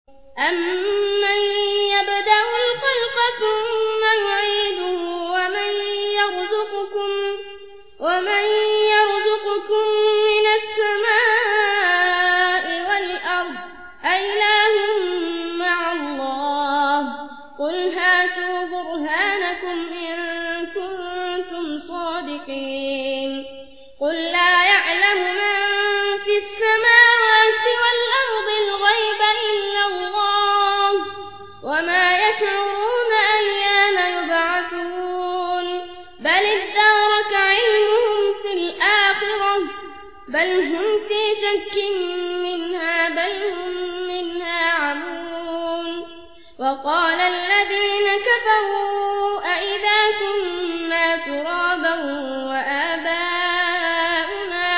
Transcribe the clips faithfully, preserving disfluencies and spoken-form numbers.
أَمَّن يَبْدَأُ الْخَلْقَ ثُمَّ يُعِيدُهُ وَمَن يَرْزُقُكُم وَمَن يَرْزُقُكُم مِّنَ السَّمَاءِ وَالْأَرْضِ أَإِلَٰهٌ مَّعَ اللَّهِ قُلْ هَاتُوا بُرْهَانَكُمْ إِن كُنتُمْ صَادِقِينَ قُل لَّا يَعْلَمُ مَن فِي السَّمَاوَاتِ وَالْأَرْضِ الْغَيْبَ إِلَّا اللَّهُ وَمَا يَشْعُرُونَ أَيَّانَ يُبْعَثُونَ بَلِ ادَّارَكَ عِلْمُهُمْ فِي الْآخِرَةِ بَلْ هُمْ فِي شَكٍّ مِّنْهَا بَلْ هُم مِّنْهَا عَمُونَ وَقَالَ الَّذِينَ كَفَرُوا أَإِذَا كُنَّا تُرَابًا وَآبَاؤُنَا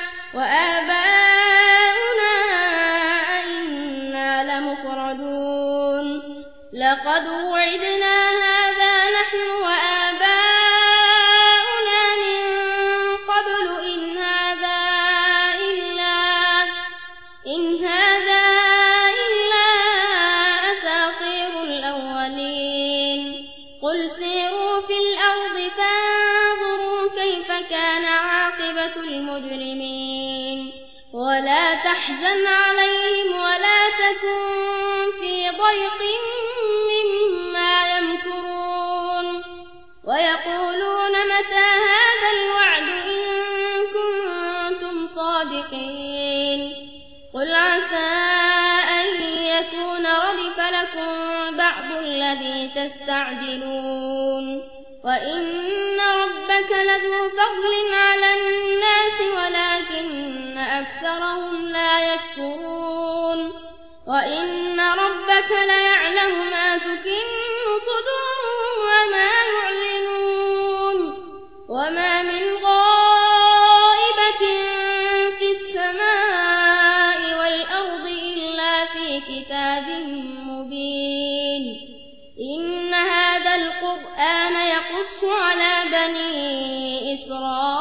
وَآبَاؤُنَا أَئِنَّا لَمُخْرَجُونَ لَقَدْ وُعِدْنَا هَٰذَا نَحْنُ وَآبَاؤُنَا مِن قَبْلُ إِنْ هَٰذَا إِلَّا إِنْ هَٰذَا إِلَّا أَسَاطِيرُ الْأَوَّلِينَ قُلْ سِيرُوا فِي الْأَرْضِ فَانظُرُوا كَيْفَ كَانَ عَاقِبَةُ الْمُجْرِمِينَ وَلَا تَحْزَنْ عَلَيْهِمْ وَلَا تَكُن فِي ضَيْقٍ مِّمَّا يَمْكُرُونَ وَيَقُولُونَ مَتَىٰ هَٰذَا الْوَعْدُ إِن كُنتُمْ صَادِقِينَ قُلْ عَسَىٰ أَن يَكُونَ رَدِفَ لَكُم بَعْضُ الَّذِي تَسْتَعْجِلُونَ وَإِنَّ رَبَّكَ لَذُو فَضْلٍ عَلَى النَّاسِ وَلَٰكِنَّ أَكْثَرَهُمْ لَا يَشْكُرُونَ وَإِنَّ رَبَّكَ لَيَعْلَمُ مَا تُكِنُّ صُدُورُهُمْ وَمَا يُعْلِنُونَ وَمَا مِنْ غَائِبَةٍ فِي السَّمَاءِ وَالْأَرْضِ إِلَّا فِي كِتَابٍ مُّبِينٍ إِنَّ هَٰذَا الْقُرْآنَ يَقُصُّ عَلَىٰ بَنِي إِسْرَائِيلَ